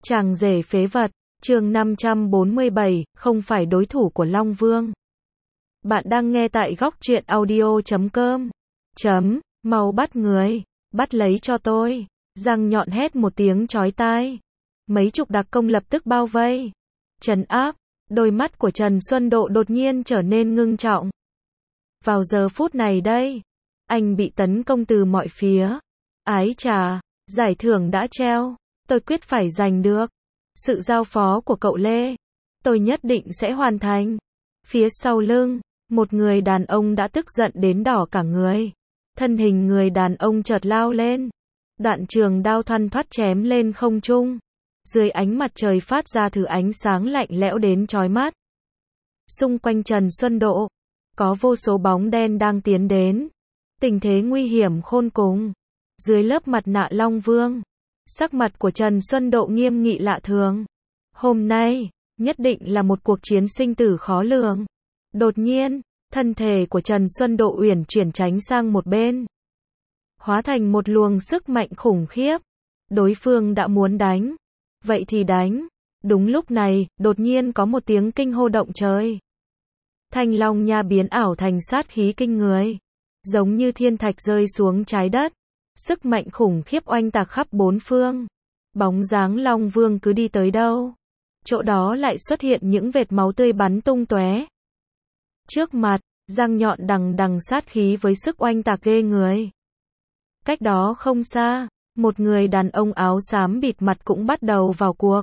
Chàng rể phế vật, chương 547, không phải đối thủ của Long Vương. Bạn đang nghe tại góc truyện audio.com. Mau bắt người, bắt lấy cho tôi. Răng nhọn hét một tiếng chói tai. Mấy chục đặc công lập tức bao vây, trấn áp. Đôi mắt của Trần Xuân Độ đột nhiên trở nên ngưng trọng. Vào giờ phút này đây, anh bị tấn công từ mọi phía. Ái chà, giải thưởng đã treo, tôi quyết phải giành được. Sự giao phó của cậu Lê, tôi nhất định sẽ hoàn thành. Phía sau lưng, một người đàn ông đã tức giận đến đỏ cả người. Thân hình người đàn ông chợt lao lên. Đoạn trường đao thoăn thoắt chém lên không trung. Dưới ánh mặt trời phát ra thứ ánh sáng lạnh lẽo đến chói mắt. Xung quanh Trần Xuân Độ, có vô số bóng đen đang tiến đến. Tình thế nguy hiểm khôn cùng. Dưới lớp mặt nạ Long Vương, sắc mặt của Trần Xuân Độ nghiêm nghị lạ thường. Hôm nay, nhất định là một cuộc chiến sinh tử khó lường. Đột nhiên, thân thể của Trần Xuân Độ uyển chuyển tránh sang một bên. Hóa thành một luồng sức mạnh khủng khiếp. Đối phương đã muốn đánh. Vậy thì đánh. Đúng lúc này, đột nhiên có một tiếng kinh hô động trời. Thanh Long Nha biến ảo thành sát khí kinh người. Giống như thiên thạch rơi xuống trái đất. Sức mạnh khủng khiếp oanh tạc khắp bốn phương. Bóng dáng Long Vương cứ đi tới đâu, chỗ đó lại xuất hiện những vệt máu tươi bắn tung tóe. Trước mặt, răng nhọn đằng đằng sát khí với sức oanh tạc ghê người. Cách đó không xa, một người đàn ông áo xám bịt mặt cũng bắt đầu vào cuộc.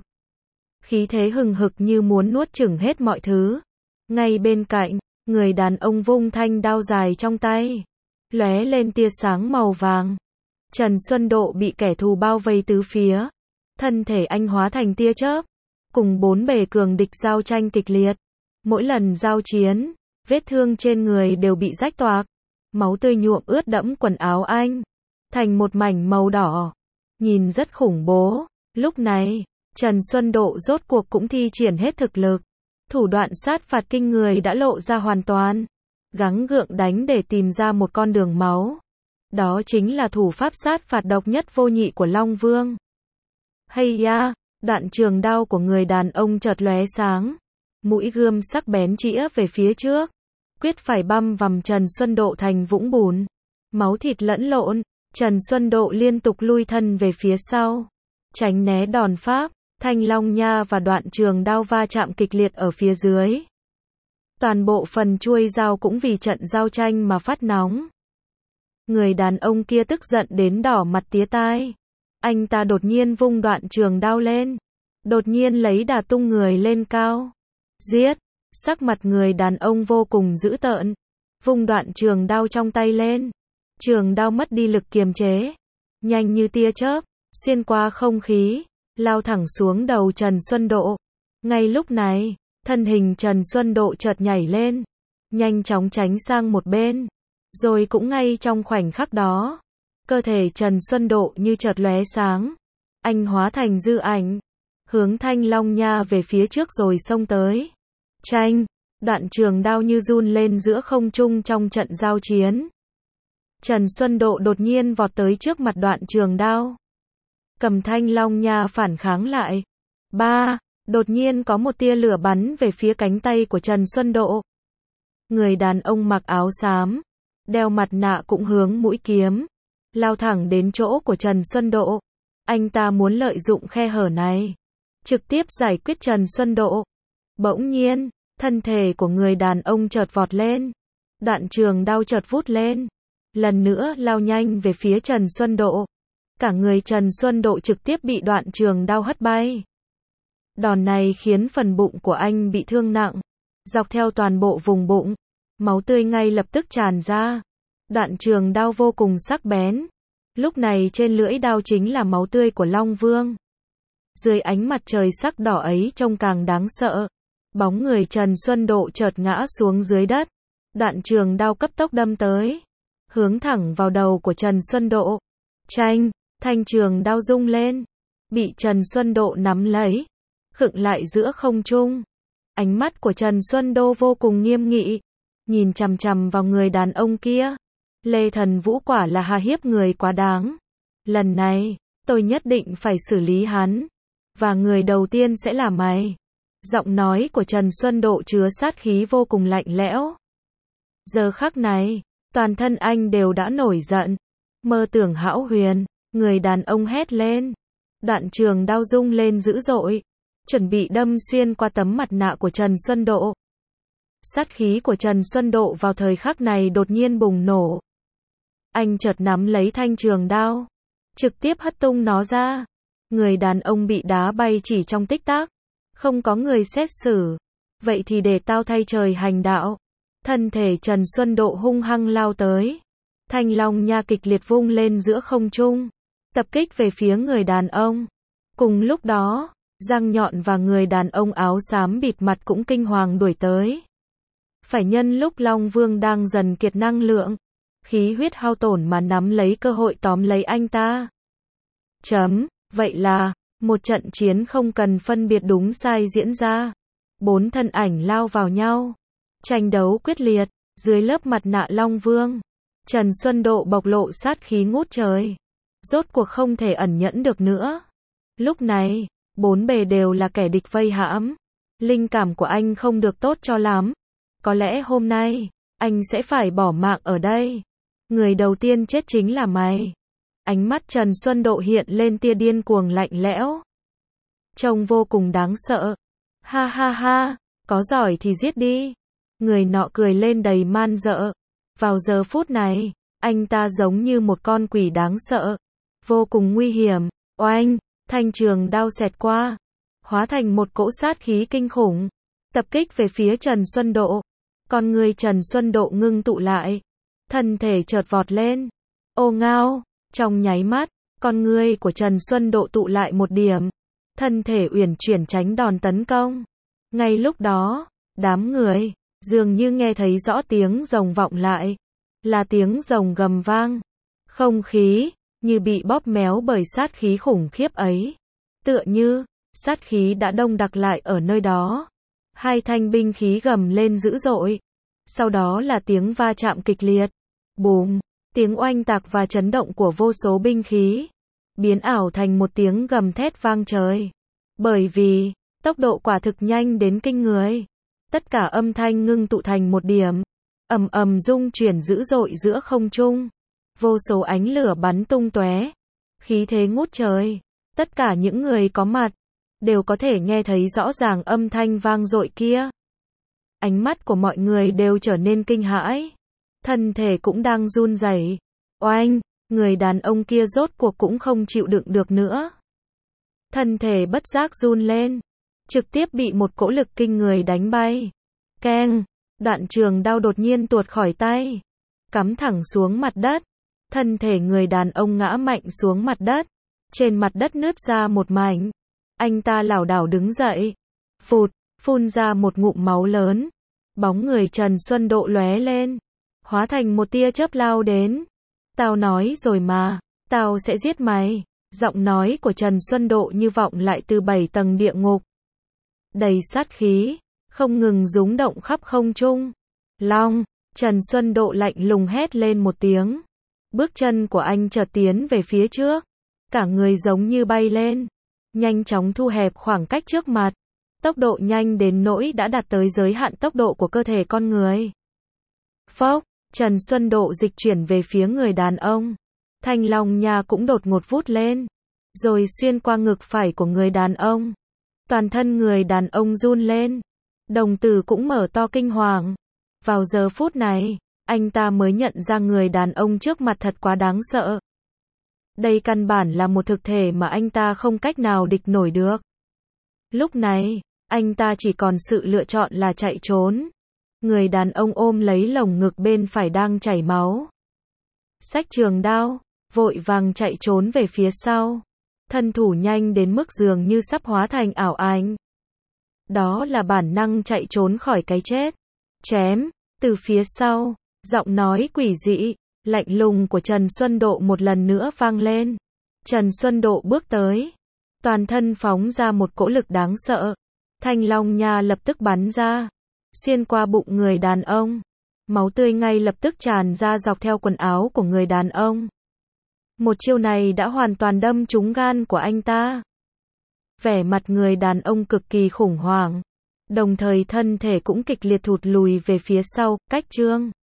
Khí thế hừng hực như muốn nuốt chửng hết mọi thứ. Ngay bên cạnh, người đàn ông vung thanh đao dài trong tay, lóe lên tia sáng màu vàng. Trần Xuân Độ bị kẻ thù bao vây tứ phía. Thân thể anh hóa thành tia chớp, cùng bốn bề cường địch giao tranh kịch liệt. Mỗi lần giao chiến, vết thương trên người đều bị rách toạc. Máu tươi nhuộm ướt đẫm quần áo anh, thành một mảnh màu đỏ. Nhìn rất khủng bố. Lúc này, Trần Xuân Độ rốt cuộc cũng thi triển hết thực lực. Thủ đoạn sát phạt kinh người đã lộ ra hoàn toàn. Gắng gượng đánh để tìm ra một con đường máu. Đó chính là thủ pháp sát phạt độc nhất vô nhị của Long Vương. Hay ya, đoạn trường đao của người đàn ông chợt lóe sáng. Mũi gươm sắc bén chĩa về phía trước. Quyết phải băm vằm Trần Xuân Độ thành vũng bùn. Máu thịt lẫn lộn, Trần Xuân Độ liên tục lui thân về phía sau. Tránh né đòn pháp, Thanh Long Nha và đoạn trường đao va chạm kịch liệt ở phía dưới. Toàn bộ phần chuôi dao cũng vì trận giao tranh mà phát nóng. Người đàn ông kia tức giận đến đỏ mặt tía tai. Anh ta đột nhiên vung đoạn trường đao lên. Đột nhiên lấy đà tung người lên cao. Giết! Sắc mặt người đàn ông vô cùng dữ tợn. Vung đoạn trường đao trong tay lên. Trường đao mất đi lực kiềm chế. Nhanh như tia chớp, xuyên qua không khí, lao thẳng xuống đầu Trần Xuân Độ. Ngay lúc này, thân hình Trần Xuân Độ chợt nhảy lên. Nhanh chóng tránh sang một bên. Rồi cũng ngay trong khoảnh khắc đó, cơ thể Trần Xuân Độ như chợt lóe sáng. Anh hóa thành dư ảnh, hướng Thanh Long Nha về phía trước rồi xông tới. Chanh, đoạn trường đao như run lên giữa không trung trong trận giao chiến. Trần Xuân Độ đột nhiên vọt tới trước mặt đoạn trường đao. Cầm Thanh Long Nha phản kháng lại. Đột nhiên có một tia lửa bắn về phía cánh tay của Trần Xuân Độ. Người đàn ông mặc áo xám, đeo mặt nạ cũng hướng mũi kiếm, lao thẳng đến chỗ của Trần Xuân Độ. Anh ta muốn lợi dụng khe hở này, trực tiếp giải quyết Trần Xuân Độ. Bỗng nhiên, thân thể của người đàn ông chợt vọt lên. Đoạn trường đao chợt vút lên. Lần nữa lao nhanh về phía Trần Xuân Độ. Cả người Trần Xuân Độ trực tiếp bị đoạn trường đao hất bay. Đòn này khiến phần bụng của anh bị thương nặng. Dọc theo toàn bộ vùng bụng, máu tươi ngay lập tức tràn ra. Đoạn trường đao vô cùng sắc bén. Lúc này trên lưỡi đao chính là máu tươi của Long Vương. Dưới ánh mặt trời sắc đỏ ấy trông càng đáng sợ. Bóng người Trần Xuân Độ chợt ngã xuống dưới đất. Đoạn trường đao cấp tốc đâm tới, hướng thẳng vào đầu của Trần Xuân Độ. Chanh, thanh trường đao rung lên, bị Trần Xuân Độ nắm lấy, khựng lại giữa không trung. Ánh mắt của Trần Xuân Độ vô cùng nghiêm nghị, nhìn chằm chằm vào người đàn ông kia. Lê Thần Vũ quả là hà hiếp người quá đáng. Lần này, tôi nhất định phải xử lý hắn. và người đầu tiên sẽ là mày. Giọng nói của Trần Xuân Độ chứa sát khí vô cùng lạnh lẽo. Giờ khắc này, toàn thân anh đều đã nổi giận. Mơ tưởng hão huyền, người đàn ông hét lên. Đoạn trường đao rung lên dữ dội, chuẩn bị đâm xuyên qua tấm mặt nạ của Trần Xuân Độ. Sát khí của Trần Xuân Độ vào thời khắc này đột nhiên bùng nổ. Anh chợt nắm lấy thanh trường đao, trực tiếp hất tung nó ra. Người đàn ông bị đá bay chỉ trong tích tắc. Không có người xét xử. Vậy thì để tao thay trời hành đạo. Thân thể Trần Xuân Độ hung hăng lao tới. Thanh long nha kịch liệt vung lên giữa không trung, tập kích về phía người đàn ông. Cùng lúc đó, Giang Nhọn và người đàn ông áo xám bịt mặt cũng kinh hoàng đuổi tới. Phải nhân lúc Long Vương đang dần kiệt năng lượng, khí huyết hao tổn mà nắm lấy cơ hội tóm lấy anh ta. Vậy là, một trận chiến không cần phân biệt đúng sai diễn ra. 4 thân ảnh lao vào nhau. Tranh đấu quyết liệt, dưới lớp mặt nạ Long Vương. Trần Xuân Độ bộc lộ sát khí ngút trời. Rốt cuộc không thể ẩn nhẫn được nữa. Lúc này, 4 bề đều là kẻ địch vây hãm. Linh cảm của anh không được tốt cho lắm. Có lẽ hôm nay, anh sẽ phải bỏ mạng ở đây. Người đầu tiên chết chính là mày. Ánh mắt Trần Xuân Độ hiện lên tia điên cuồng lạnh lẽo. Trông vô cùng đáng sợ. Ha ha ha, có giỏi thì giết đi. Người nọ cười lên đầy man dợ. Vào giờ phút này, anh ta giống như một con quỷ đáng sợ. Vô cùng nguy hiểm. Oanh, thanh trường đao xẹt qua. Hóa thành một cỗ sát khí kinh khủng. Tập kích về phía Trần Xuân Độ. Con người Trần Xuân Độ ngưng tụ lại. Thân thể chợt vọt lên. Ô ngao, trong nháy mắt, con người của Trần Xuân Độ tụ lại một điểm. Thân thể uyển chuyển tránh đòn tấn công. Ngay lúc đó, đám người dường như nghe thấy rõ tiếng rồng vọng lại. Là tiếng rồng gầm vang. Không khí như bị bóp méo bởi sát khí khủng khiếp ấy. Tựa như sát khí đã đông đặc lại ở nơi đó. Hai thanh binh khí gầm lên dữ dội. Sau đó là tiếng va chạm kịch liệt. Bùm, tiếng oanh tạc và chấn động của vô số binh khí. Biến ảo thành một tiếng gầm thét vang trời. Bởi vì, tốc độ quả thực nhanh đến kinh người. Tất cả âm thanh ngưng tụ thành một điểm. Ầm ầm rung chuyển dữ dội giữa không trung. Vô số ánh lửa bắn tung tóe. Khí thế ngút trời. Tất cả những người có mặt đều có thể nghe thấy rõ ràng âm thanh vang dội kia. Ánh mắt của mọi người đều trở nên kinh hãi. Thân thể cũng đang run rẩy. Oanh, người đàn ông kia rốt cuộc cũng không chịu đựng được nữa. Thân thể bất giác run lên. Trực tiếp bị một cỗ lực kinh người đánh bay. Keng, đoạn trường đao đột nhiên tuột khỏi tay. Cắm thẳng xuống mặt đất. Thân thể người đàn ông ngã mạnh xuống mặt đất. Trên mặt đất nứt ra một mảnh. Anh ta lảo đảo đứng dậy. Phụt, phun ra một ngụm máu lớn. Bóng người Trần Xuân Độ lóe lên. Hóa thành một tia chớp lao đến. Tao nói rồi mà, tao sẽ giết mày. Giọng nói của Trần Xuân Độ như vọng lại từ 7 tầng địa ngục. Đầy sát khí, không ngừng rúng động khắp không trung. Long, Trần Xuân Độ lạnh lùng hét lên một tiếng. Bước chân của anh chợt tiến về phía trước. Cả người giống như bay lên. Nhanh chóng thu hẹp khoảng cách trước mặt. Tốc độ nhanh đến nỗi đã đạt tới giới hạn tốc độ của cơ thể con người. Phốc, Trần Xuân Độ dịch chuyển về phía người đàn ông. Thanh long nha cũng đột ngột vút lên. Rồi xuyên qua ngực phải của người đàn ông. Toàn thân người đàn ông run lên. Đồng tử cũng mở to kinh hoàng. Vào giờ phút này, anh ta mới nhận ra người đàn ông trước mặt thật quá đáng sợ. Đây căn bản là một thực thể mà anh ta không cách nào địch nổi được. Lúc này, anh ta chỉ còn sự lựa chọn là chạy trốn. Người đàn ông ôm lấy lồng ngực bên phải đang chảy máu. Xách trường đao, vội vàng chạy trốn về phía sau. Thân thủ nhanh đến mức dường như sắp hóa thành ảo ảnh. Đó là bản năng chạy trốn khỏi cái chết. Chém, từ phía sau, giọng nói quỷ dị, lạnh lùng của Trần Xuân Độ một lần nữa vang lên. Trần Xuân Độ bước tới. Toàn thân phóng ra một cỗ lực đáng sợ. Thanh long nha lập tức bắn ra. Xuyên qua bụng người đàn ông. Máu tươi ngay lập tức tràn ra dọc theo quần áo của người đàn ông. Một chiêu này đã hoàn toàn đâm trúng gan của anh ta. Vẻ mặt người đàn ông cực kỳ khủng hoảng. Đồng thời thân thể cũng kịch liệt thụt lùi về phía sau, cách Trương